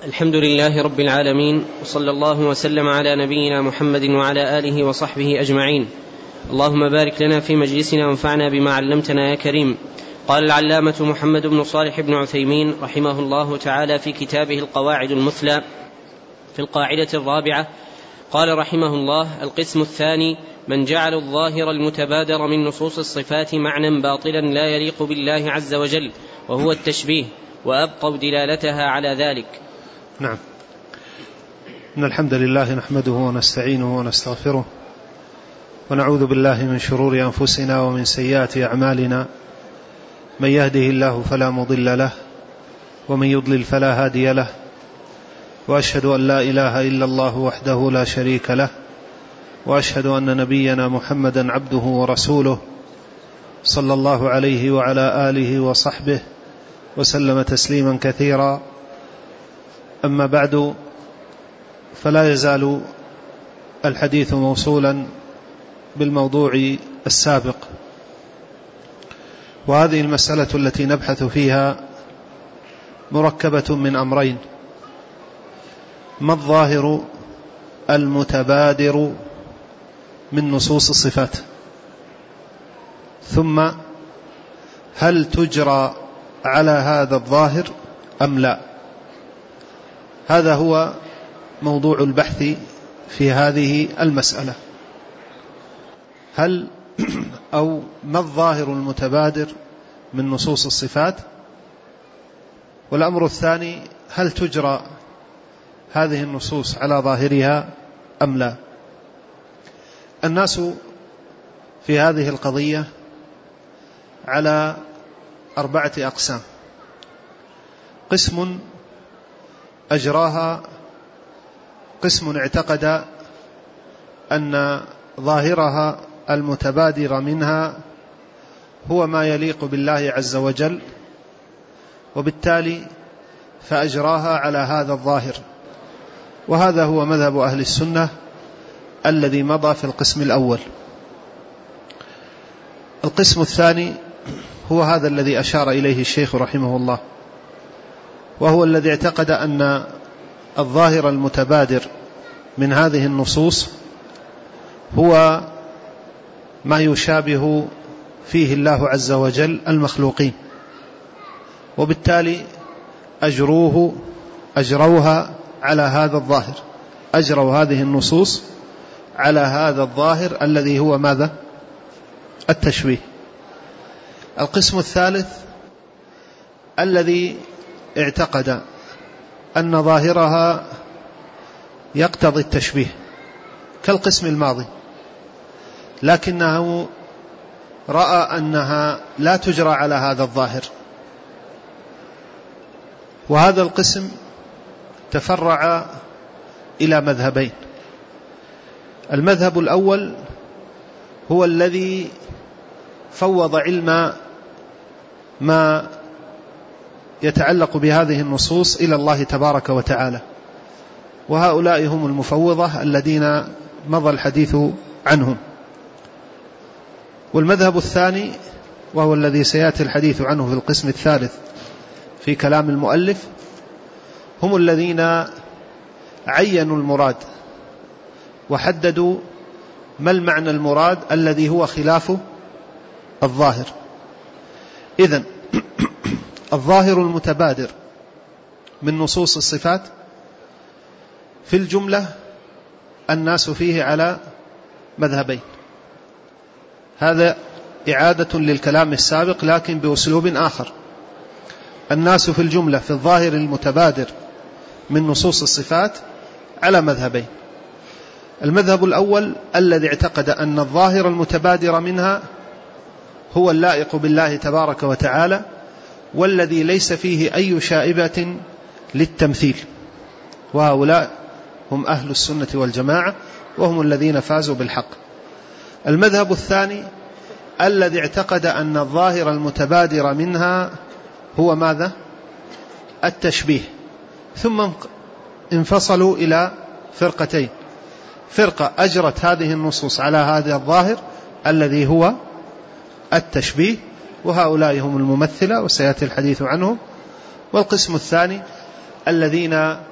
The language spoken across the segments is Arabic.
الحمد لله رب العالمين، وصلى الله وسلم على نبينا محمد وعلى آله وصحبه أجمعين. اللهم بارك لنا في مجلسنا وانفعنا بما علمتنا يا كريم. قال العلامة محمد بن صالح بن عثيمين رحمه الله تعالى في كتابه القواعد المثلى في القاعدة الرابعة، قال رحمه الله: القسم الثاني: من جعل الظاهر المتبادر من نصوص الصفات معنى باطلا لا يليق بالله عز وجل، وهو التشبيه، وأبقوا دلالتها على ذلك. نعم. إن الحمد لله نحمده ونستعينه ونستغفره، ونعوذ بالله من شرور أنفسنا ومن سيئات أعمالنا. من يهده الله فلا مضل له، ومن يضلل فلا هادي له، وأشهد أن لا إله إلا الله وحده لا شريك له، وأشهد أن نبينا محمدا عبده ورسوله، صلى الله عليه وعلى آله وصحبه وسلم تسليما كثيرا. أما بعد، فلا يزال الحديث موصولا بالموضوع السابق، وهذه المسألة التي نبحث فيها مركبة من أمرين: ما الظاهر المتبادر من نصوص الصفات، ثم هل تجرى على هذا الظاهر أم لا. هذا هو موضوع البحث في هذه المسألة. هل أو ما الظاهر المتبادر من نصوص الصفات، والأمر الثاني: هل تجرى هذه النصوص على ظاهرها أم لا. الناس في هذه القضية على 4 أقسام: قسم أجراها، قسم اعتقد أن ظاهرها المتبادر منها هو ما يليق بالله عز وجل، وبالتالي فأجراها على هذا الظاهر، وهذا هو مذهب أهل السنة الذي مضى في القسم الأول. القسم الثاني هو هذا الذي أشار إليه الشيخ رحمه الله، وهو الذي اعتقد أن الظاهر المتبادر من هذه النصوص هو ما يشابه فيه الله عز وجل المخلوقين، وبالتالي أجروها على هذا الظاهر، أجروا هذه النصوص على هذا الظاهر الذي هو ماذا؟ التشبيه. القسم الثالث الذي اعتقد أن ظاهرها يقتضي التشبيه كالقسم الماضي، لكنه رأى أنها لا تجرى على هذا الظاهر. وهذا القسم تفرع إلى مذهبين: المذهب الأول هو الذي فوض علم ما يتعلق بهذه النصوص إلى الله تبارك وتعالى، وهؤلاء هم المفوضة الذين مضى الحديث عنهم. والمذهب الثاني، وهو الذي سيأتي الحديث عنه في القسم الثالث في كلام المؤلف، هم الذين عينوا المراد وحددوا ما المعنى المراد الذي هو خلاف الظاهر. إذن الظاهر المتبادر من نصوص الصفات في الجملة الناس فيه على مذهبين. هذا إعادة للكلام السابق لكن بأسلوب آخر. الناس في الجملة في الظاهر المتبادر من نصوص الصفات على مذهبين: المذهب الأول الذي اعتقد أن الظاهر المتبادر منها هو اللائق بالله تبارك وتعالى، والذي ليس فيه أي شائبة للتمثيل، وهؤلاء هم أهل السنة والجماعة، وهم الذين فازوا بالحق. المذهب الثاني الذي اعتقد أن الظاهر المتبادر منها هو ماذا؟ التشبيه. ثم انفصلوا إلى فرقتين: فرقة أجرت هذه النصوص على هذا الظاهر الذي هو التشبيه، وهؤلاء هم الممثلة وسيأتي الحديث عنهم. والقسم الثاني الذين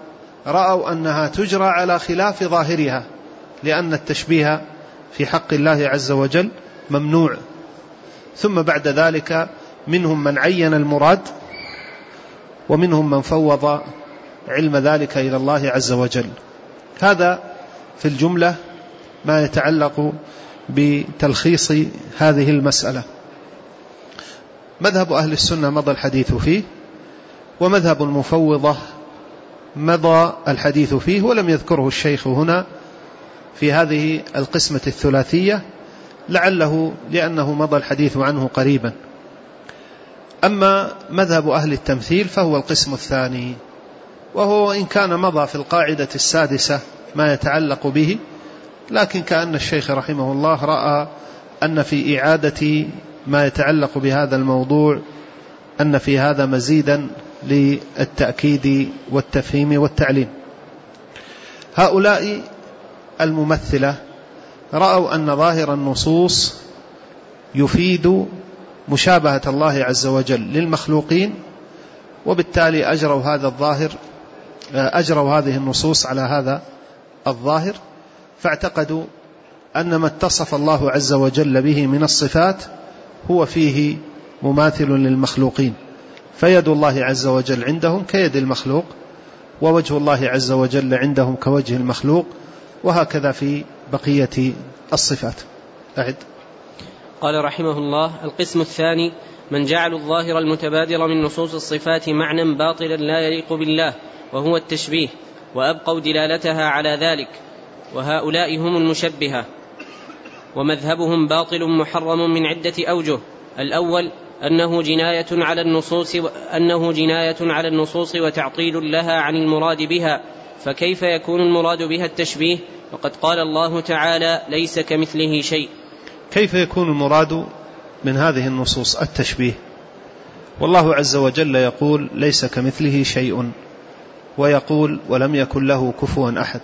رأوا أنها تجرى على خلاف ظاهرها، لأن التشبيه في حق الله عز وجل ممنوع. ثم بعد ذلك منهم من عين المراد، ومنهم من فوض علم ذلك إلى الله عز وجل. هذا في الجملة ما يتعلق بتلخيص هذه المسألة. مذهب أهل السنة مضى الحديث فيه، ومذهب المفوضة مضى الحديث فيه ولم يذكره الشيخ هنا في هذه القسمة الثلاثية، لعله لأنه مضى الحديث عنه قريبا. أما مذهب أهل التمثيل فهو القسم الثاني، وهو إن كان مضى في القاعدة السادسة ما يتعلق به، لكن كأن الشيخ رحمه الله رأى أن في إعادة ما يتعلق بهذا الموضوع أن في هذا مزيدا للتأكيد والتفهيم والتعليم. هؤلاء الممثلة رأوا أن ظاهر النصوص يفيد مشابهة الله عز وجل للمخلوقين، وبالتالي أجروا هذه النصوص على هذا الظاهر، فاعتقدوا أن ما اتصف الله عز وجل به من الصفات هو فيه مماثل للمخلوقين، فيد الله عز وجل عندهم كيد المخلوق، ووجه الله عز وجل عندهم كوجه المخلوق، وهكذا في بقية الصفات. أعد. قال رحمه الله: القسم الثاني من جعلوا الظاهر المتبادر من نصوص الصفات معنى باطلا لا يليق بالله، وهو التشبيه، وأبقوا دلالتها على ذلك، وهؤلاء هم المشبهة، ومذهبهم باطل محرم من عدة أوجه. الأول أنه جناية على النصوص وتعطيل لها عن المراد بها، فكيف يكون المراد بها التشبيه وقد قال الله تعالى: ليس كمثله شيء. كيف يكون المراد من هذه النصوص التشبيه؟ والله عز وجل يقول: ليس كمثله شيء، ويقول: ولم يكن له كفوا أحد.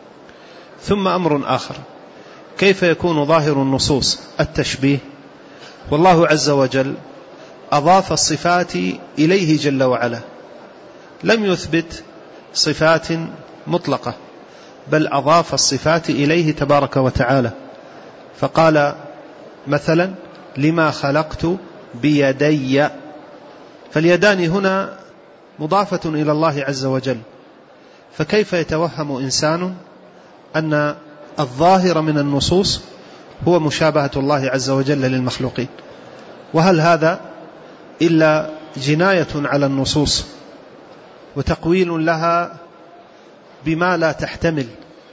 ثم أمر آخر: كيف يكون ظاهر النصوص التشبيه والله عز وجل أضاف الصفات إليه جل وعلا، لم يثبت صفات مطلقة، بل أضاف الصفات إليه تبارك وتعالى، فقال مثلا: لما خلقت بيدي، فاليدان هنا مضافة إلى الله عز وجل، فكيف يتوهم إنسان أن الظاهر من النصوص هو مشابهة الله عز وجل للمخلوقين؟ وهل هذا إلا جناية على النصوص وتقويل لها بما لا تحتمل،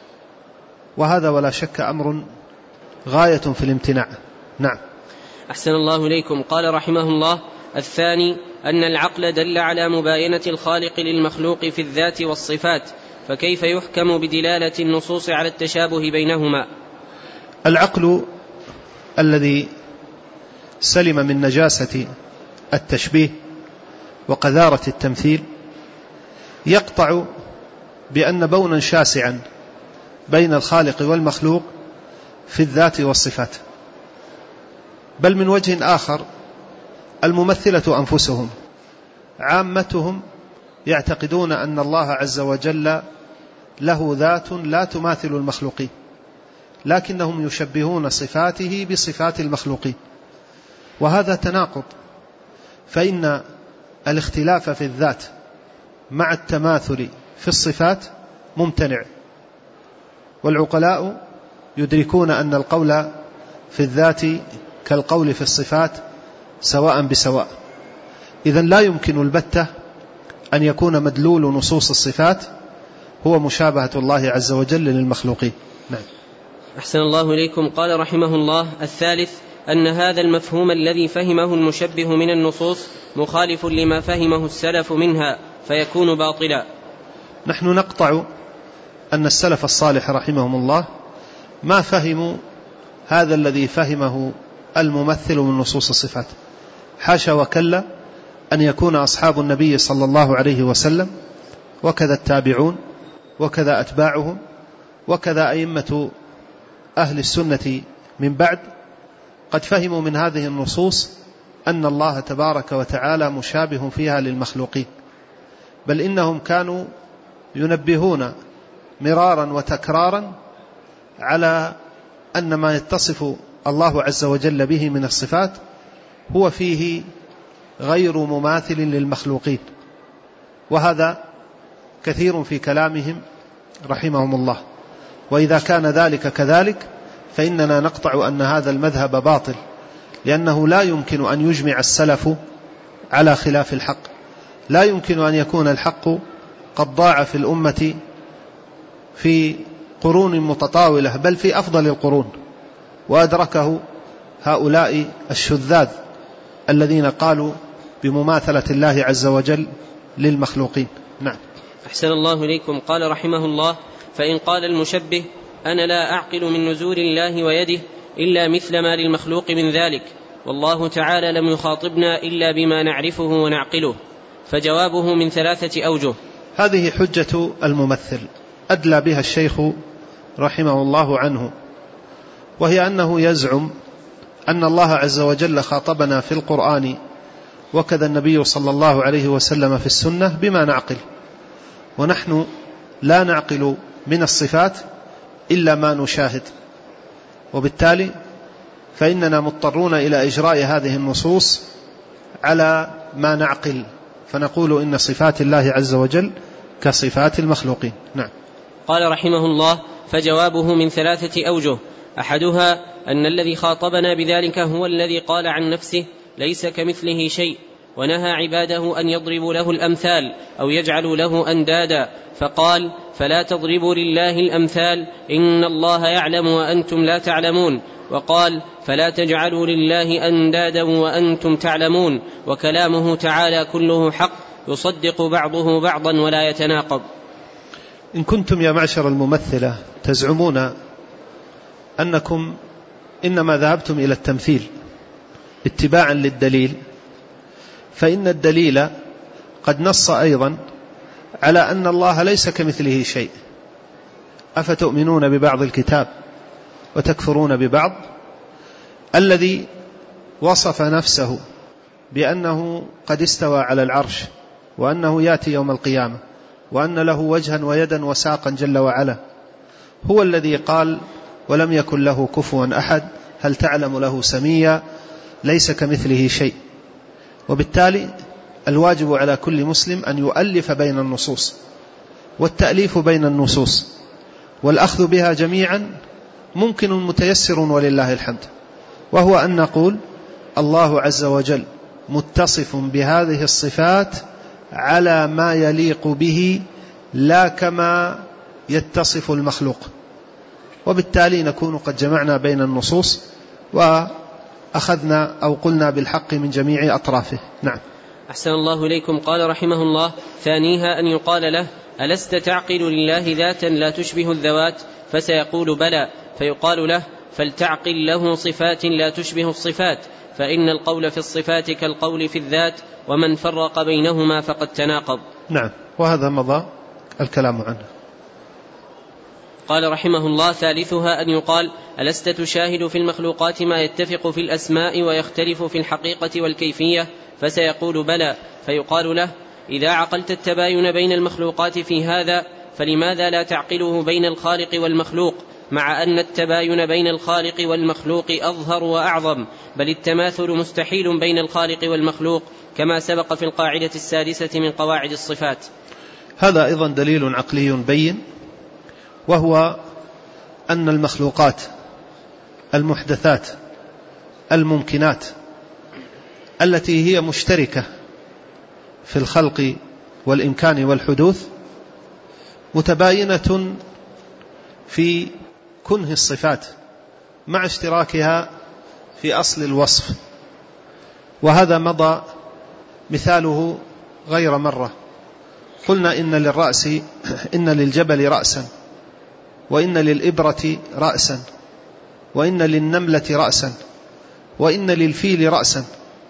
وهذا ولا شك أمر غاية في الامتناع. نعم. أحسن الله إليكم. قال رحمه الله: الثاني أن العقل دل على مباينة الخالق للمخلوق في الذات والصفات، فكيف يحكم بدلالة النصوص على التشابه بينهما؟ العقل الذي سلم من نجاسة التشبيه وقذارة التمثيل يقطع بأن بونا شاسعا بين الخالق والمخلوق في الذات والصفات. بل من وجه آخر، الممثلة أنفسهم عامتهم يعتقدون أن الله عز وجل له ذات لا تماثل المخلوقين، لكنهم يشبهون صفاته بصفات المخلوقين، وهذا تناقض، فإن الاختلاف في الذات مع التماثل في الصفات ممتنع، والعقلاء يدركون أن القول في الذات كالقول في الصفات سواء بسواء. إذن لا يمكن البتة أن يكون مدلول نصوص الصفات هو مشابهة الله عز وجل للمخلوقين. نعم. أحسن الله إليكم. قال رحمه الله: الثالث أن هذا المفهوم الذي فهمه المشبه من النصوص مخالف لما فهمه السلف منها، فيكون باطلا. نحن نقطع أن السلف الصالح رحمهم الله ما فهموا هذا الذي فهمه الممثل من نصوص الصفات، حاشا وكلا أن يكون أصحاب النبي صلى الله عليه وسلم وكذا التابعون وكذا أتباعهم وكذا أئمة أهل السنة من بعد قد فهموا من هذه النصوص أن الله تبارك وتعالى مشابه فيها للمخلوقين، بل إنهم كانوا ينبهون مرارا وتكرارا على أن ما يتصف الله عز وجل به من الصفات هو فيه غير مماثل للمخلوقين، وهذا كثير في كلامهم رحمهم الله. وإذا كان ذلك كذلك فإننا نقطع أن هذا المذهب باطل، لأنه لا يمكن أن يجمع السلف على خلاف الحق، لا يمكن أن يكون الحق قد ضاع في الأمة في قرون متطاولة بل في أفضل القرون، وأدركه هؤلاء الشذاذ الذين قالوا بمماثلة الله عز وجل للمخلوقين. نعم. أحسن الله إليكم. قال رحمه الله: فإن قال المشبه: أنا لا أعقل من نزول الله ويده إلا مثل ما للمخلوق من ذلك، والله تعالى لم يخاطبنا إلا بما نعرفه ونعقله، فجوابه من 3 أوجه. هذه حجة الممثل أدلى بها الشيخ رحمه الله عنه، وهي أنه يزعم أن الله عز وجل خاطبنا في القرآن وكذا النبي صلى الله عليه وسلم في السنة بما نعقل، ونحن لا نعقل من الصفات إلا ما نشاهد، وبالتالي فإننا مضطرون إلى إجراء هذه النصوص على ما نعقل، فنقول إن صفات الله عز وجل كصفات المخلوقين. نعم. قال رحمه الله: فجوابه من 3 أوجه. أحدها أن الذي خاطبنا بذلك هو الذي قال عن نفسه: ليس كمثله شيء، ونهى عباده أن يضربوا له الأمثال أو يجعلوا له أندادا، فقال: فلا تضربوا لله الأمثال إن الله يعلم وأنتم لا تعلمون، وقال: فلا تجعلوا لله أندادا وأنتم تعلمون. وكلامه تعالى كله حق يصدق بعضه بعضا ولا يتناقض. إن كنتم يا معشر الممثلة تزعمون أنكم إنما ذهبتم إلى التمثيل اتباعا للدليل، فإن الدليل قد نص أيضا على أن الله ليس كمثله شيء. أفتؤمنون ببعض الكتاب وتكفرون ببعض؟ الذي وصف نفسه بأنه قد استوى على العرش، وأنه يأتي يوم القيامة، وأن له وجها ويدا وساقا جل وعلا، هو الذي قال: ولم يكن له كفوا أحد، هل تعلم له سميا، ليس كمثله شيء. وبالتالي الواجب على كل مسلم أن يؤلف بين النصوص، والتأليف بين النصوص والأخذ بها جميعا ممكن متيسر ولله الحمد، وهو أن نقول: الله عز وجل متصف بهذه الصفات على ما يليق به لا كما يتصف المخلوق، وبالتالي نكون قد جمعنا بين النصوص وأخذنا أو قلنا بالحق من جميع أطرافه. نعم. أحسن الله إليكم. قال رحمه الله: ثانيها أن يقال له: ألست تعقل لله ذاتا لا تشبه الذوات؟ فسيقول: بلى. فيقال له: فلتعقل له صفات لا تشبه الصفات، فإن القول في الصفات كالقول في الذات، ومن فرق بينهما فقد تناقض. نعم، وهذا مضى الكلام عنه. قال رحمه الله: ثالثها أن يقال: ألست تشاهد في المخلوقات ما يتفق في الأسماء ويختلف في الحقيقة والكيفية؟ فسيقول: بلى. فيقال له: إذا عقلت التباين بين المخلوقات في هذا، فلماذا لا تعقله بين الخالق والمخلوق، مع أن التباين بين الخالق والمخلوق أظهر وأعظم، بل التماثل مستحيل بين الخالق والمخلوق، كما سبق في القاعدة 6 من قواعد الصفات. هذا أيضا دليل عقلي بين، وهو أن المخلوقات المحدثات الممكنات التي هي مشتركة في الخلق والإمكان والحدوث متباينة في كنه الصفات مع اشتراكها في أصل الوصف، وهذا مضى مثاله غير مرة. قلنا إن للجبل رأسا، وإن للإبرة رأسا، وإن للنملة رأسا، وإن للفيل رأسا،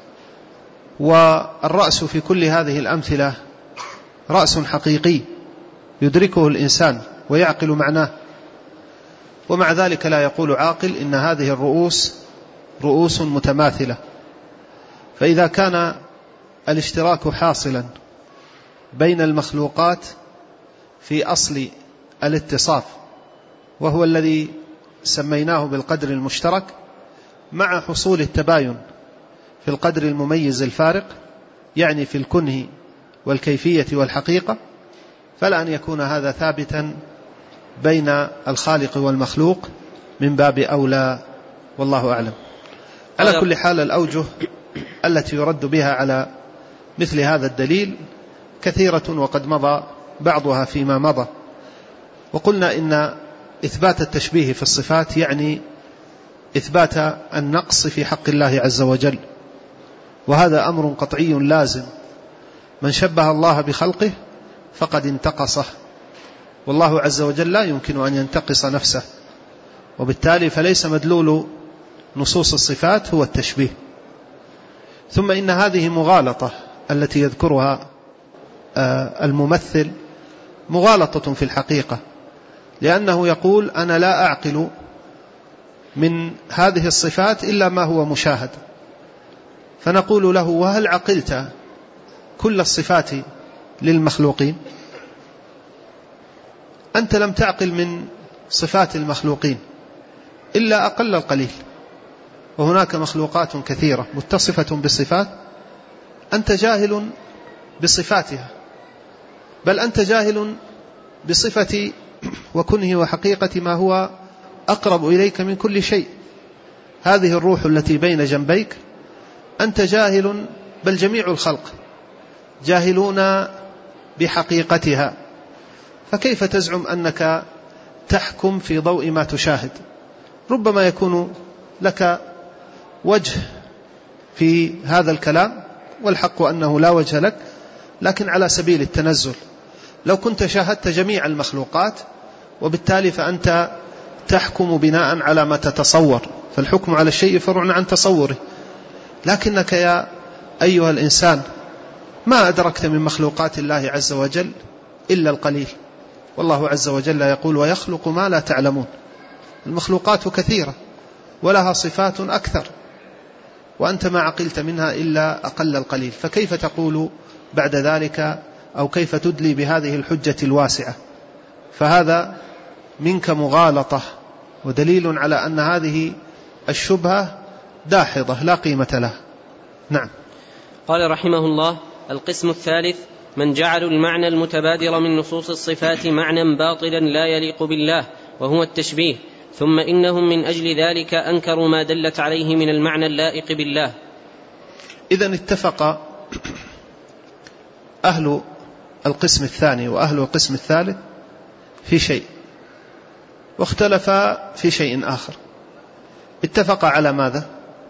والرأس في كل هذه الأمثلة رأس حقيقي يدركه الإنسان ويعقل معناه، ومع ذلك لا يقول عاقل إن هذه الرؤوس رؤوس متماثلة. فإذا كان الاشتراك حاصلا بين المخلوقات في أصل الاتصاف، وهو الذي سميناه بالقدر المشترك، مع حصول التباين في القدر المميز الفارق، يعني في الكنه والكيفية والحقيقة، فلا أن يكون هذا ثابتا بين الخالق والمخلوق من باب أولى، والله أعلم. على كل حال الأوجه التي يرد بها على مثل هذا الدليل كثيرة، وقد مضى بعضها فيما مضى. وقلنا إن إثبات التشبيه في الصفات يعني إثبات النقص في حق الله عز وجل، وهذا أمر قطعي لازم. من شبه الله بخلقه فقد انتقصه، والله عز وجل لا يمكن أن ينتقص نفسه، وبالتالي فليس مدلول نصوص الصفات هو التشبيه. ثم إن هذه مغالطة التي يذكرها الممثل مغالطة في الحقيقة، لأنه يقول أنا لا أعقل من هذه الصفات إلا ما هو مشاهد، فنقول له وهل عقلت كل الصفات للمخلوقين؟ أنت لم تعقل من صفات المخلوقين إلا أقل القليل، وهناك مخلوقات كثيرة متصفة بالصفات أنت جاهل بصفاتها، بل أنت جاهل بصفة وكنه وحقيقة ما هو أقرب إليك من كل شيء. هذه الروح التي بين جنبيك أنت جاهل، بل جميع الخلق جاهلون بحقيقتها، فكيف تزعم أنك تحكم في ضوء ما تشاهد؟ ربما يكون لك وجه في هذا الكلام، والحق أنه لا وجه لك، لكن على سبيل التنزل. لو كنت شاهدت جميع المخلوقات وبالتالي فأنت تحكم بناء على ما تتصور، فالحكم على الشيء فرع عن تصوره. لكنك يا أيها الإنسان ما أدركت من مخلوقات الله عز وجل إلا القليل، والله عز وجل يقول ويخلق ما لا تعلمون. المخلوقات كثيرة ولها صفات أكثر، وأنت ما عقلت منها إلا أقل القليل، فكيف تقول بعد ذلك أو كيف تدلي بهذه الحجة الواسعة؟ فهذا منك مغالطة، ودليل على أن هذه الشبهة داحضة لا قيمة لها. نعم. قال رحمه الله: القسم الثالث من جعلوا المعنى المتبادر من نصوص الصفات معنى باطلا لا يليق بالله، وهو التشبيه، ثم إنهم من أجل ذلك أنكروا ما دلت عليه من المعنى اللائق بالله. إذن اتفق أهل القسم الثاني وأهل القسم الثالث في شيء، واختلف في شيء آخر. اتفق على ماذا؟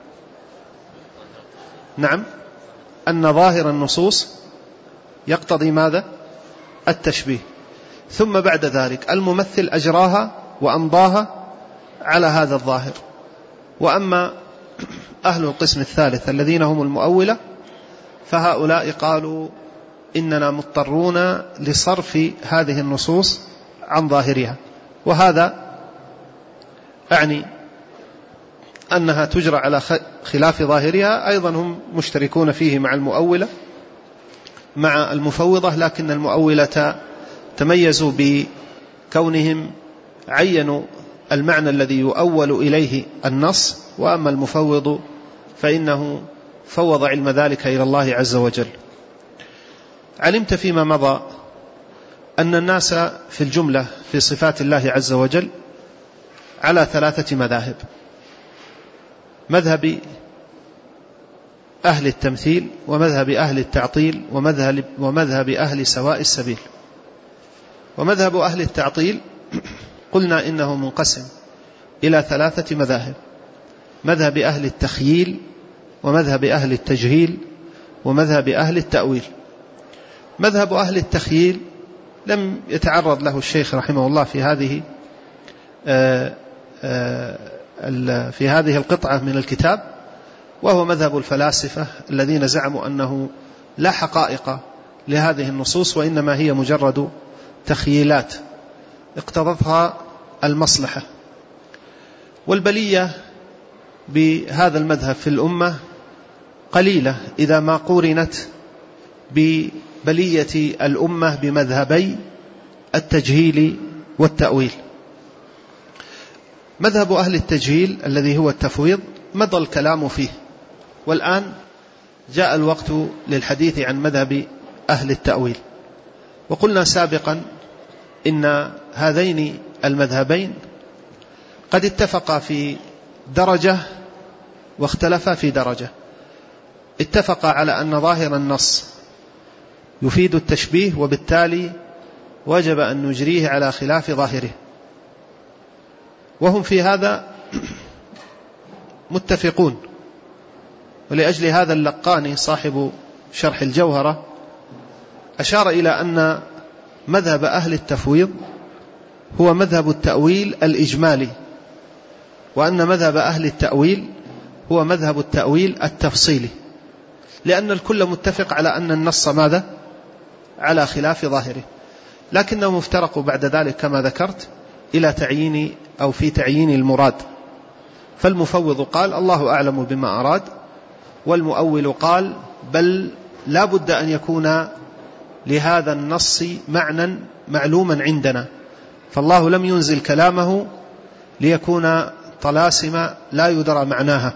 نعم، أن ظاهر النصوص يقتضي ماذا؟ التشبيه. ثم بعد ذلك الممثل أجراها وأمضاها على هذا الظاهر. وأما أهل القسم الثالث الذين هم المؤولة فهؤلاء قالوا إننا مضطرون لصرف هذه النصوص عن ظاهرها، وهذا أعني أنها تجرى على خلاف ظاهرها. أيضا هم مشتركون فيه مع المؤولة مع المفوضة، لكن المؤولة تميزوا بكونهم عينوا المعنى الذي يؤول إليه النص، وأما المفوض فإنه فوض علم ذلك إلى الله عز وجل. علمت فيما مضى أن الناس في الجملة في صفات الله عز وجل على 3 مذاهب: مذهب أهل التمثيل، ومذهب أهل التعطيل، ومذهب أهل سواء السبيل. ومذهب أهل التعطيل قلنا إنه منقسم إلى 3 مذاهب: مذهب أهل التخييل، ومذهب أهل التجهيل، ومذهب أهل التأويل. مذهب أهل التخييل لم يتعرض له الشيخ رحمه الله في هذه القطعة من الكتاب، وهو مذهب الفلاسفة الذين زعموا أنه لا حقائق لهذه النصوص، وإنما هي مجرد تخييلات اقتضتها المصلحة. والبلية بهذا المذهب في الأمة قليلة إذا ما قورنت ببلية الأمة بمذهبي التجهيل والتأويل. مذهب أهل التجهيل الذي هو التفويض مضى الكلام فيه، والآن جاء الوقت للحديث عن مذهب أهل التأويل. وقلنا سابقا إن هذين المذهبين قد اتفقا في درجة واختلفا في درجة. اتفقا على أن ظاهر النص يفيد التشبيه، وبالتالي وجب أن نجريه على خلاف ظاهره، وهم في هذا متفقون. ولأجل هذا اللقاني صاحب شرح الجوهرة أشار إلى أن مذهب أهل التفويض هو مذهب التأويل الإجمالي، وأن مذهب أهل التأويل هو مذهب التأويل التفصيلي، لأن الكل متفق على أن النص ماذا؟ على خلاف ظاهره، لكنهم افترقوا بعد ذلك كما ذكرت إلى تعيين أو في تعيين المراد. فالمفوض قال الله أعلم بما أراد، والمؤول قال بل لا بد أن يكون لهذا النص معنى معلوما عندنا، فالله لم ينزل كلامه ليكون طلاسم لا يدرى معناها.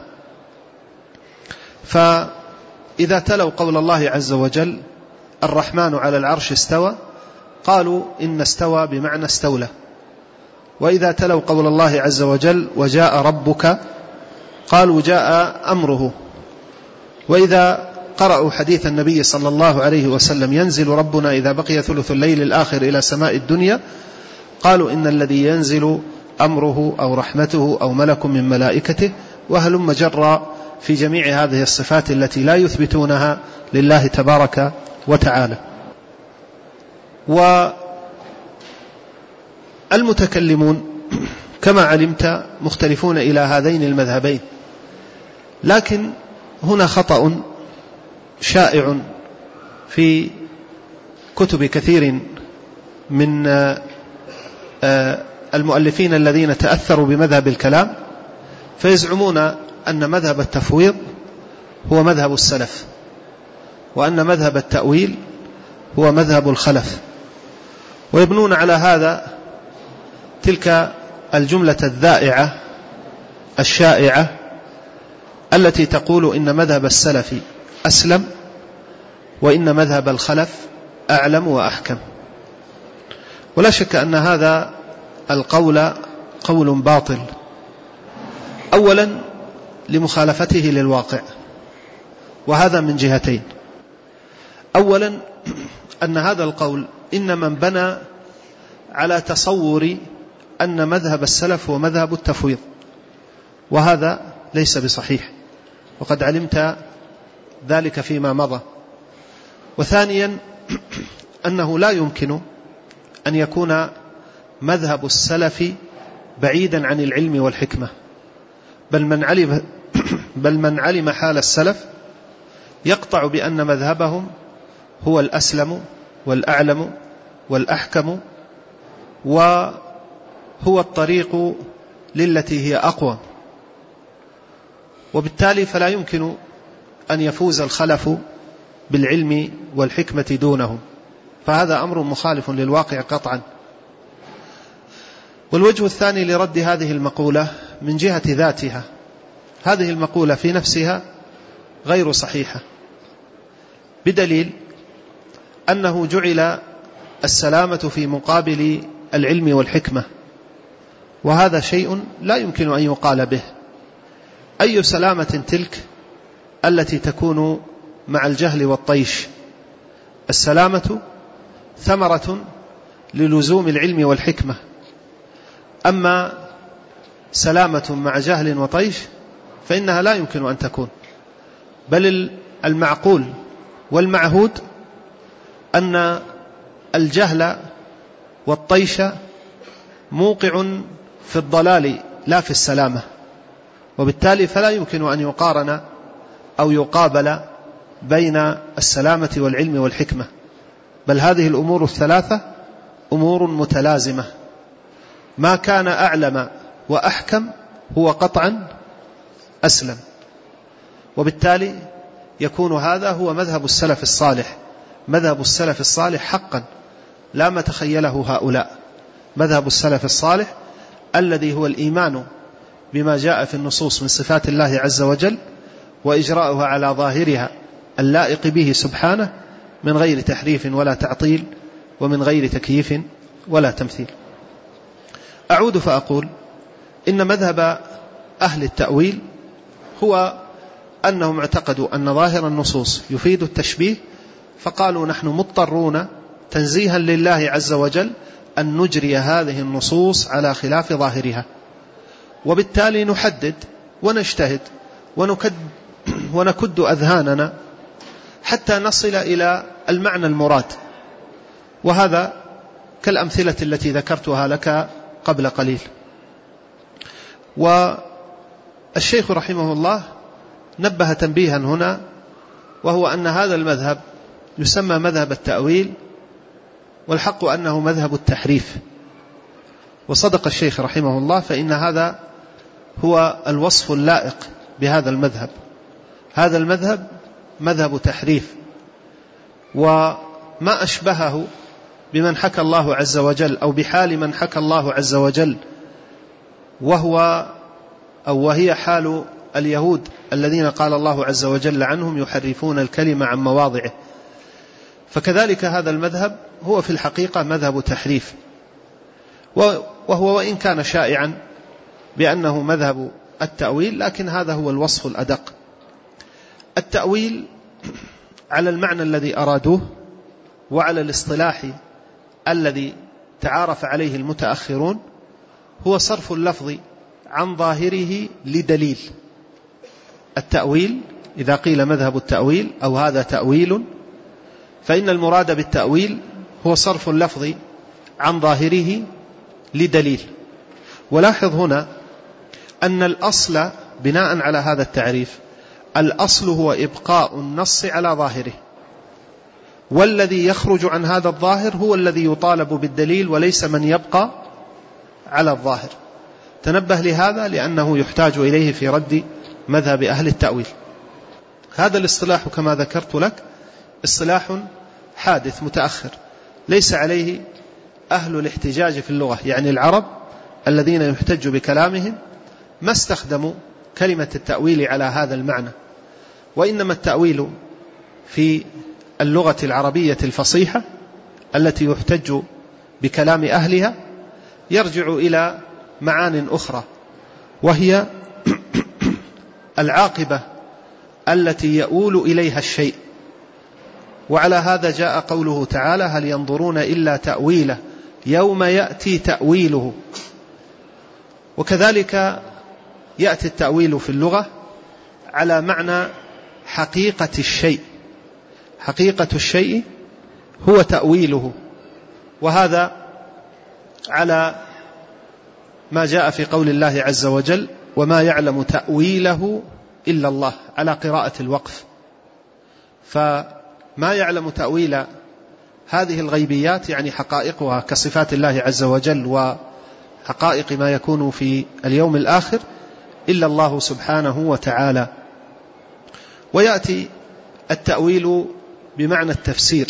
فإذا تلوا قول الله عز وجل الرحمن على العرش استوى، قالوا إن استوى بمعنى استولى. وإذا تلوا قول الله عز وجل وجاء ربك، قالوا جاء أمره. وإذا قرأوا حديث النبي صلى الله عليه وسلم ينزل ربنا إذا بقي ثلث الليل الآخر إلى سماء الدنيا، قالوا إن الذي ينزل أمره أو رحمته أو ملك من ملائكته، وهلم جرى في جميع هذه الصفات التي لا يثبتونها لله تبارك وتعالى. والمتكلمون كما علمت مختلفون إلى هذين المذهبين، لكن هنا خطأ شائع في كتب كثير من المؤلفين الذين تأثروا بمذهب الكلام، فيزعمون أن مذهب التفويض هو مذهب السلف، وأن مذهب التأويل هو مذهب الخلف، ويبنون على هذا تلك الجملة الذائعة الشائعة التي تقول إن مذهب السلف أسلم، وإن مذهب الخلف أعلم وأحكم. ولا شك أن هذا القول قول باطل، أولا لمخالفته للواقع، وهذا من جهتين. أولا أن هذا القول إنما بنى على تصور أن مذهب السلف هو مذهب التفويض، وهذا ليس بصحيح، وقد علمت ذلك فيما مضى. وثانيا أنه لا يمكن أن يكون مذهب السلف بعيدا عن العلم والحكمة، بل من علم حال السلف يقطع بأن مذهبهم هو الأسلم والأعلم والأحكم، وهو الطريق للتي هي أقوى. وبالتالي فلا يمكن أن يفوز الخلف بالعلم والحكمة دونهم، فهذا أمر مخالف للواقع قطعا. والوجه الثاني لرد هذه المقولة من جهة ذاتها، هذه المقولة في نفسها غير صحيحة، بدليل أنه جعل السلامة في مقابل العلم والحكمة، وهذا شيء لا يمكن أن يقال به. أي سلامة تلك التي تكون مع الجهل والطيش؟ السلامة ثمرة للزوم العلم والحكمة، أما سلامة مع جهل وطيش فإنها لا يمكن أن تكون. بل المعقول والمعهود أن الجهل والطيش موقع في الضلال لا في السلامة، وبالتالي فلا يمكن أن يقارن أو يقابل بين السلامة والعلم والحكمة، بل هذه الأمور الثلاثة أمور متلازمة. ما كان أعلم وأحكم هو قطعا أسلم، وبالتالي يكون هذا هو مذهب السلف الصالح. مذهب السلف الصالح حقا لا ما تخيله هؤلاء. مذهب السلف الصالح الذي هو الإيمان بما جاء في النصوص من صفات الله عز وجل وإجراؤها على ظاهرها اللائق به سبحانه من غير تحريف ولا تعطيل ومن غير تكييف ولا تمثيل. أعود فأقول إن مذهب أهل التأويل هو أنهم اعتقدوا أن ظاهر النصوص يفيد التشبيه، فقالوا نحن مضطرون تنزيها لله عز وجل أن نجري هذه النصوص على خلاف ظاهرها، وبالتالي نحدد ونجتهد ونكد أذهاننا حتى نصل إلى المعنى المراد. وهذا كالأمثلة التي ذكرتها لك قبل قليل. والشيخ رحمه الله نبه تنبيها هنا، وهو أن هذا المذهب يسمى مذهب التأويل، والحق أنه مذهب التحريف. وصدق الشيخ رحمه الله، فإن هذا هو الوصف اللائق بهذا المذهب. هذا المذهب مذهب تحريف، وما أشبهه بمن حكى الله عز وجل أو بحال من حكى الله عز وجل، وهي حال اليهود الذين قال الله عز وجل عنهم يحرفون الكلمة عن مواضعه. فكذلك هذا المذهب هو في الحقيقة مذهب تحريف، وهو وإن كان شائعا بأنه مذهب التأويل، لكن هذا هو الوصف الأدق. التأويل على المعنى الذي أرادوه وعلى الاصطلاح الذي تعارف عليه المتأخرون هو صرف اللفظ عن ظاهره لدليل. التأويل إذا قيل مذهب التأويل أو هذا تأويل، فإن المراد بالتأويل هو صرف اللفظ عن ظاهره لدليل. ولاحظ هنا أن الأصل بناء على هذا التعريف، الأصل هو إبقاء النص على ظاهره، والذي يخرج عن هذا الظاهر هو الذي يطالب بالدليل وليس من يبقى على الظاهر. تنبه لهذا لأنه يحتاج إليه في رد مذهب أهل التأويل. هذا الاصطلاح كما ذكرت لك اصطلاح حادث متأخر، ليس عليه أهل الاحتجاج في اللغة، يعني العرب الذين يحتج بكلامهم ما استخدموا كلمة التأويل على هذا المعنى، وإنما التأويل في اللغة العربية الفصيحة التي يحتج بكلام أهلها يرجع إلى معان أخرى، وهي العاقبة التي يؤول إليها الشيء. وعلى هذا جاء قوله تعالى هل ينظرون إلا تأويله يوم يأتي تأويله. وكذلك يأتي التأويل في اللغة على معنى حقيقة الشيء، حقيقة الشيء هو تأويله، وهذا على ما جاء في قول الله عز وجل وما يعلم تأويله إلا الله، على قراءة الوقف. فما يعلم تأويل هذه الغيبيات يعني حقائقها كصفات الله عز وجل وحقائق ما يكون في اليوم الآخر إلا الله سبحانه وتعالى. ويأتي التأويل بمعنى التفسير،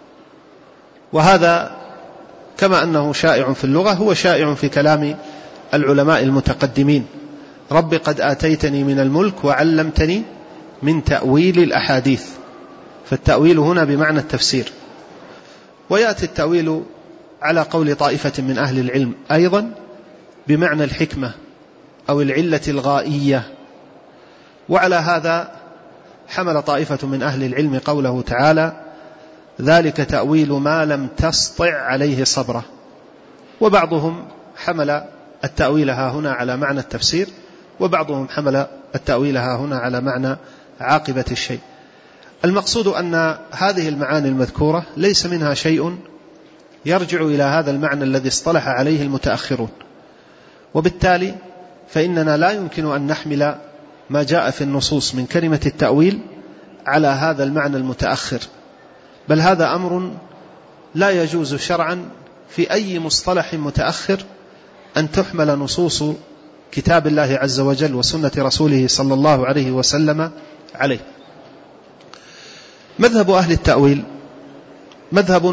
وهذا كما أنه شائع في اللغة هو شائع في كلام العلماء المتقدمين. رب قد آتيتني من الملك وعلمتني من تأويل الأحاديث، فالتأويل هنا بمعنى التفسير. ويأتي التأويل على قول طائفة من أهل العلم أيضا بمعنى الحكمة أو العلة الغائية. وعلى هذا حمل طائفة من أهل العلم قوله تعالى ذلك تأويل ما لم تسطع عليه صبرا. وبعضهم حمل التأويل ها هنا على معنى التفسير، وبعضهم حمل التأويل ها هنا على معنى عاقبة الشيء. المقصود أن هذه المعاني المذكورة ليس منها شيء يرجع إلى هذا المعنى الذي اصطلح عليه المتأخرون، وبالتالي فإننا لا يمكن أن نحمل ما جاء في النصوص من كلمة التأويل على هذا المعنى المتأخر، بل هذا أمر لا يجوز شرعا في أي مصطلح متأخر أن تحمل نصوص كتاب الله عز وجل وسنة رسوله صلى الله عليه وسلم عليه. مذهب أهل التأويل مذهب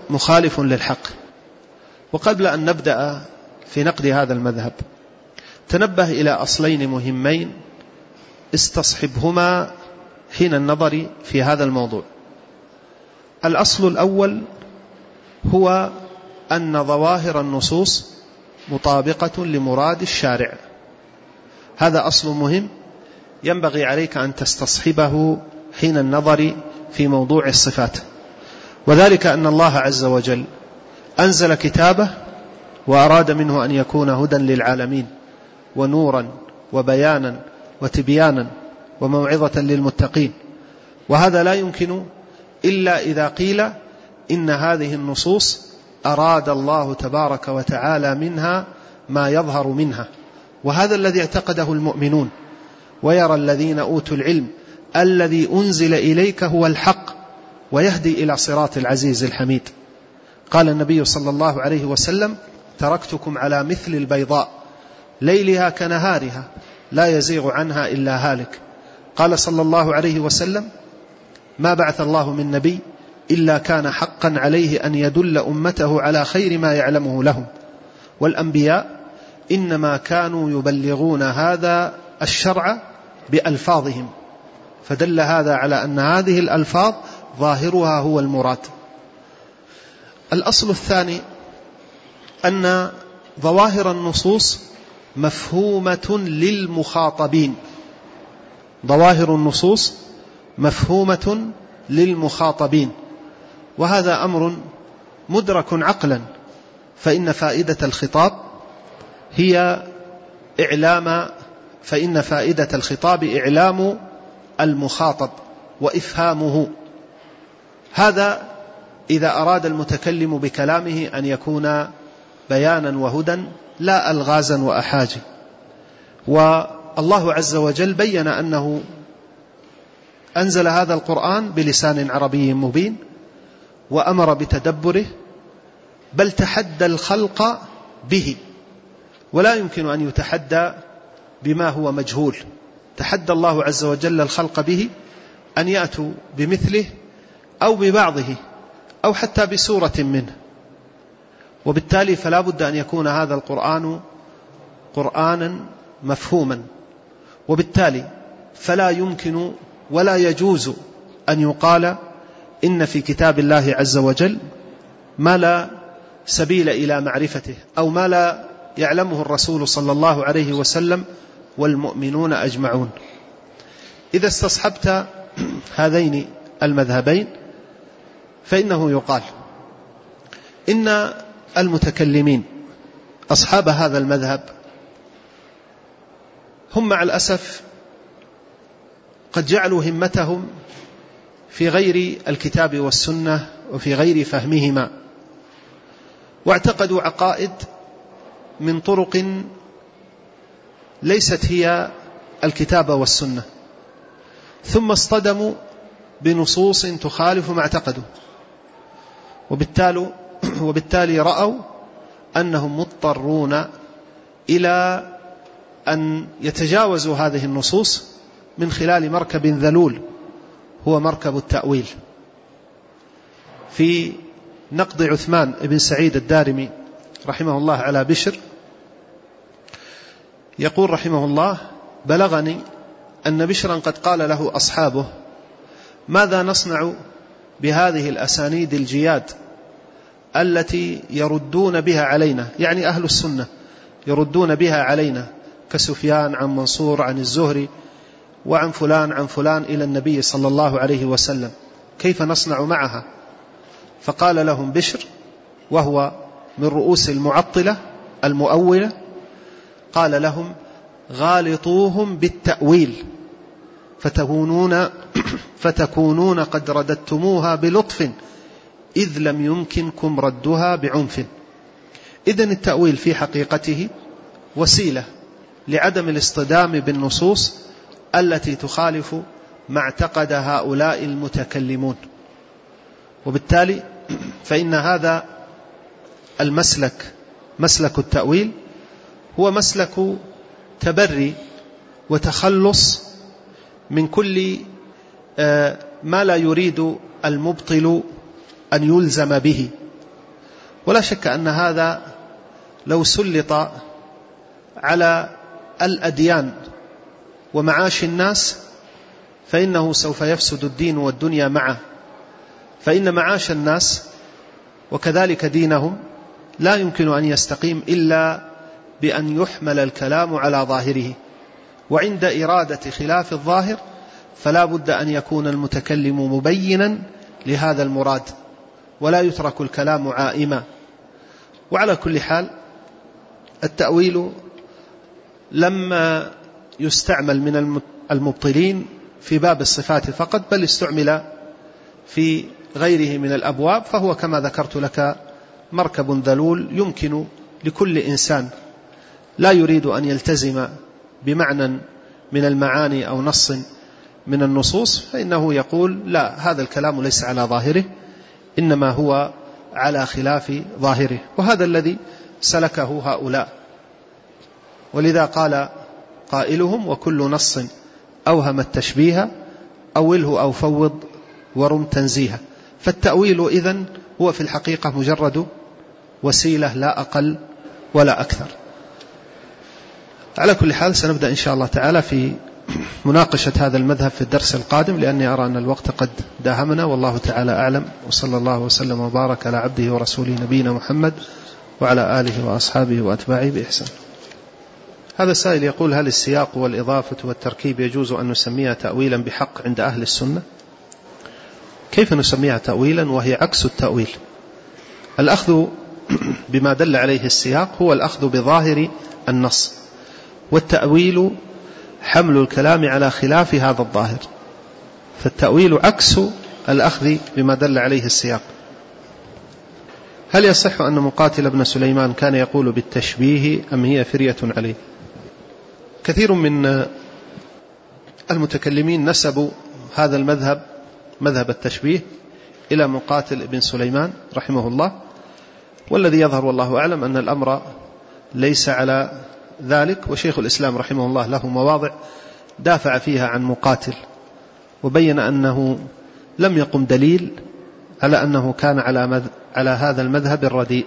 مخالف للحق. وقبل أن نبدأ في نقد هذا المذهب تنبه إلى أصلين مهمين استصحبهما حين النظر في هذا الموضوع. الأصل الأول هو أن ظواهر النصوص مطابقة لمراد الشارع. هذا أصل مهم ينبغي عليك أن تستصحبه حين النظر في موضوع الصفات، وذلك أن الله عز وجل أنزل كتابه وأراد منه أن يكون هدى للعالمين ونورا وبيانا وتبيانا وموعظة للمتقين، وهذا لا يمكن إلا إذا قيل إن هذه النصوص أراد الله تبارك وتعالى منها ما يظهر منها، وهذا الذي اعتقده المؤمنون، ويرى الذين أوتوا العلم الذي أنزل إليك هو الحق ويهدي إلى صراط العزيز الحميد. قال النبي صلى الله عليه وسلم: تركتكم على مثل البيضاء ليلها كنهارها لا يزيغ عنها إلا هالك. قال صلى الله عليه وسلم: ما بعث الله من نبي إلا كان حقا عليه أن يدل أمته على خير ما يعلمه لهم، والأنبياء إنما كانوا يبلغون هذا الشرع بألفاظهم، فدل هذا على أن هذه الألفاظ ظاهرها هو المراد. الأصل الثاني أن ظواهر النصوص مفهومة للمخاطبين. ظواهر النصوص مفهومة للمخاطبين، وهذا أمر مدرك عقلا، فإن فائدة الخطاب هي إعلام المخاطب وإفهامه. هذا إذا أراد المتكلم بكلامه أن يكون بيانا وهدى لا ألغازا وأحاجي. والله عز وجل بين أنه أنزل هذا القرآن بلسان عربي مبين، وأمر بتدبره، بل تحدى الخلق به، ولا يمكن أن يتحدى بما هو مجهول. تحدى الله عز وجل الخلق به أن يأتوا بمثله أو ببعضه أو حتى بسورة منه، وبالتالي فلا بد أن يكون هذا القرآن قرآنا مفهوما، وبالتالي فلا يمكن ولا يجوز أن يقال إن في كتاب الله عز وجل ما لا سبيل إلى معرفته، أو ما لا يعلمه الرسول صلى الله عليه وسلم والمؤمنون أجمعون. إذا استصحبت هذين المذهبين فإنه يقال إن المتكلمين أصحاب هذا المذهب هم مع الأسف قد جعلوا همتهم في غير الكتاب والسنة وفي غير فهمهما، واعتقدوا عقائد من طرق ليست هي الكتاب والسنة، ثم اصطدموا بنصوص تخالف ما اعتقدوا، وبالتالي رأوا أنهم مضطرون إلى أن يتجاوزوا هذه النصوص من خلال مركب ذلول هو مركب التأويل. في نقد عثمان بن سعيد الدارمي رحمه الله على بشر يقول رحمه الله: بلغني أن بشرا قد قال له أصحابه: ماذا نصنع بهذه الأسانيد الجياد التي يردون بها علينا، يعني أهل السنة يردون بها علينا، كسفيان عن منصور عن الزهري وعن فلان عن فلان إلى النبي صلى الله عليه وسلم، كيف نصنع معها؟ فقال لهم بشر، وهو من رؤوس المعطلة المؤولة، قال لهم: غالطوهم بالتأويل فتكونون قد رددتموها بلطف إذ لم يمكنكم ردها بعنف. إذن التأويل في حقيقته وسيلة لعدم الاصطدام بالنصوص التي تخالف ما اعتقد هؤلاء المتكلمون، وبالتالي فإن هذا المسلك، مسلك التأويل، هو مسلك تبري وتخلص من كل ما لا يريد المبطل أن يلزم به ولا شك أن هذا لو سلط على الأديان ومعاش الناس فإنه سوف يفسد الدين والدنيا معه، فإن معاش الناس وكذلك دينهم لا يمكن أن يستقيم إلا بأن يحمل الكلام على ظاهره، وعند إرادة خلاف الظاهر فلا بد أن يكون المتكلم مبينا لهذا المراد ولا يترك الكلام عائما. وعلى كل حال التأويل لما يستعمل من المبطلين في باب الصفات فقط، بل استعمل في غيره من الأبواب، فهو كما ذكرت لك مركب ذلول يمكن لكل إنسان لا يريد أن يلتزم بمعنى من المعاني أو نص من النصوص فإنه يقول لا، هذا الكلام ليس على ظاهره، إنما هو على خلاف ظاهره، وهذا الذي سلكه هؤلاء. ولذا قال قائلهم: وكل نص أوهم التشبيه أوله أو فوض ورم تنزيها. فالتأويل إذن هو في الحقيقة مجرد وسيلة لا أقل ولا أكثر. على كل حال سنبدأ إن شاء الله تعالى في مناقشة هذا المذهب في الدرس القادم، لأني أرى أن الوقت قد داهمنا، والله تعالى أعلم، وصلى الله وسلم وبارك على عبده ورسوله نبينا محمد وعلى آله وأصحابه وأتباعه بإحسان. هذا السائل يقول: هل السياق والإضافة والتركيب يجوز أن نسميها تأويلا بحق عند أهل السنة؟ كيف نسميها تأويلا وهي عكس التأويل؟ الأخذ بما دل عليه السياق هو الأخذ بظاهر النص، والتأويل حمل الكلام على خلاف هذا الظاهر، فالتأويل عكس الأخذ بما دل عليه السياق. هل يصح أن مقاتل بن سليمان كان يقول بالتشبيه أم هي فرية عليه؟ كثير من المتكلمين نسبوا هذا المذهب، مذهب التشبيه، إلى مقاتل بن سليمان رحمه الله، والذي يظهر والله أعلم أن الأمر ليس على ذلك. وشيخ الإسلام رحمه الله له مواضع دافع فيها عن مقاتل، وبين أنه لم يقم دليل على أنه كان على هذا المذهب الرديء.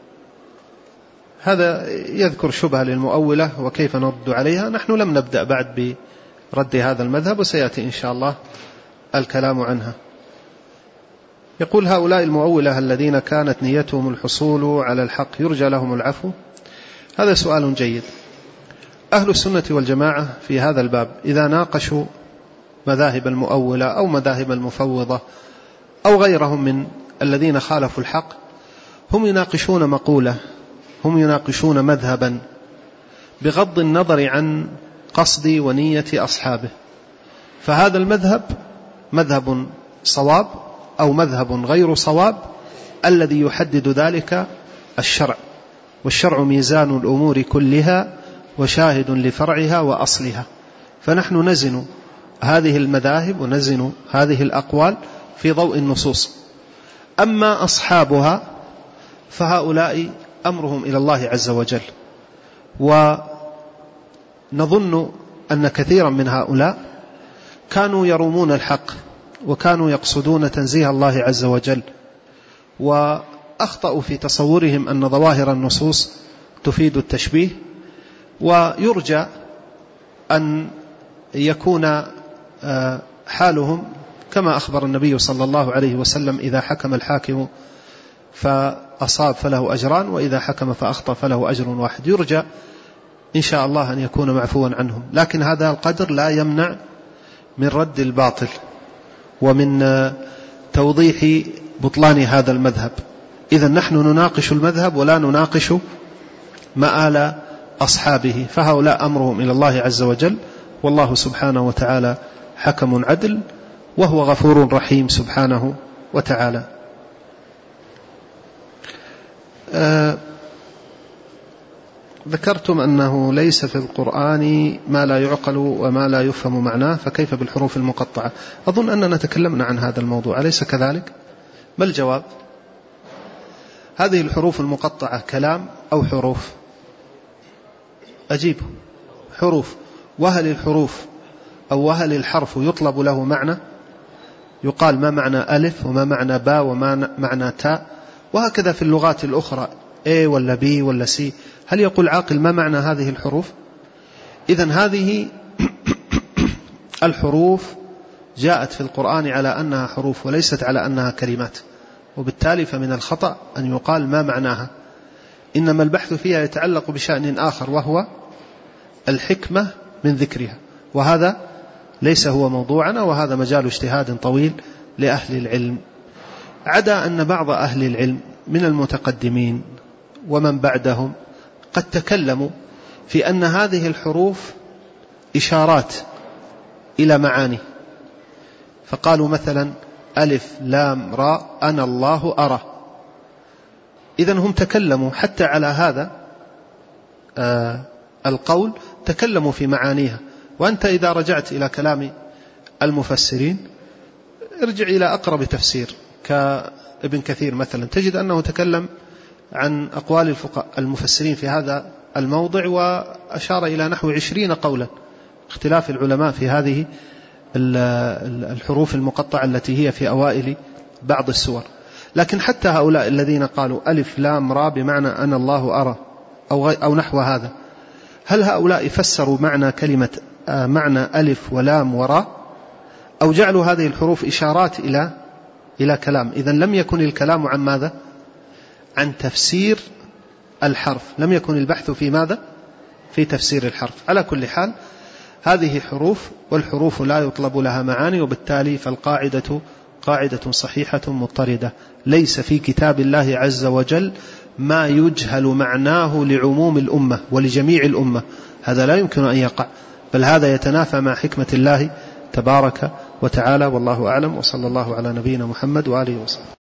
هذا يذكر شبهة للمؤولة وكيف نرد عليها. نحن لم نبدأ بعد برد هذا المذهب، وسيأتي إن شاء الله الكلام عنها. يقول: هؤلاء المؤولة الذين كانت نيتهم الحصول على الحق يرجى لهم العفو؟ هذا سؤال جيد. أهل السنة والجماعة في هذا الباب إذا ناقشوا مذاهب المؤولة أو مذاهب المفوضة أو غيرهم من الذين خالفوا الحق، هم يناقشون مقولة، هم يناقشون مذهبا، بغض النظر عن قصد ونية أصحابه. فهذا المذهب مذهب صواب أو مذهب غير صواب، الذي يحدد ذلك الشرع، والشرع ميزان الأمور كلها وشاهد لفرعها وأصلها. فنحن نزن هذه المذاهب ونزن هذه الأقوال في ضوء النصوص. أما أصحابها فهؤلاء أمرهم إلى الله عز وجل، ونظن أن كثيرا من هؤلاء كانوا يرومون الحق وكانوا يقصدون تنزيه الله عز وجل، وأخطأوا في تصورهم أن ظواهر النصوص تفيد التشبيه. ويرجى أن يكون حالهم كما أخبر النبي صلى الله عليه وسلم: إذا حكم الحاكم فأصاب فله أجران، وإذا حكم فأخطأ فله أجر واحد. يرجى إن شاء الله أن يكون معفوا عنهم، لكن هذا القدر لا يمنع من رد الباطل ومن توضيح بطلان هذا المذهب. إذن نحن نناقش المذهب ولا نناقش مآل أصحابه، فهؤلاء أمرهم إلى الله عز وجل، والله سبحانه وتعالى حكم عدل، وهو غفور رحيم سبحانه وتعالى. ذكرتم أنه ليس في القرآن ما لا يعقل وما لا يفهم معناه، فكيف بالحروف المقطعة؟ أظن أننا تكلمنا عن هذا الموضوع، أليس كذلك؟ ما الجواب؟ هذه الحروف المقطعة كلام أو حروف؟ أجيب: حروف. وهل الحروف أو وهل الحرف يطلب له معنى؟ يقال ما معنى ألف وما معنى باء وما معنى تاء وهكذا في اللغات الأخرى A ولا B ولا C. هل يقول عاقل ما معنى هذه الحروف؟ إذن هذه الحروف جاءت في القرآن على أنها حروف وليست على أنها كلمات، وبالتالي فمن الخطأ أن يقال ما معناها، إنما البحث فيها يتعلق بشأن آخر وهو الحكمة من ذكرها، وهذا ليس هو موضوعنا، وهذا مجال اجتهاد طويل لأهل العلم. عدا أن بعض أهل العلم من المتقدمين ومن بعدهم قد تكلموا في أن هذه الحروف إشارات إلى معاني، فقالوا مثلا ألف لام راء أنا الله أرى. إذن هم تكلموا حتى على هذا القول، تكلموا في معانيها. وأنت إذا رجعت إلى كلام المفسرين ارجع إلى أقرب تفسير كابن كثير مثلا، تجد أنه تكلم عن أقوال المفسرين في هذا الموضع، وأشار إلى نحو 20 قولا اختلاف العلماء في هذه الحروف المقطعة التي هي في أوائل بعض السور. لكن حتى هؤلاء الذين قالوا ألف لام را بمعنى أنا الله أرى أو نحو هذا، هل هؤلاء فسروا معنى كلمة معنى ألف ولام وراء، أو جعلوا هذه الحروف إشارات إلى كلام؟ إذن لم يكن الكلام عن ماذا؟ عن تفسير الحرف، لم يكن البحث في ماذا؟ في تفسير الحرف. على كل حال هذه حروف، والحروف لا يطلب لها معاني، وبالتالي فالقاعدة قاعدة صحيحة مضطردة. ليس في كتاب الله عز وجل ما يجهل معناه لعموم الأمة ولجميع الأمة، هذا لا يمكن أن يقع، بل هذا يتنافى مع حكمة الله تبارك وتعالى. والله أعلم، وصلى الله على نبينا محمد وآله وصحبه.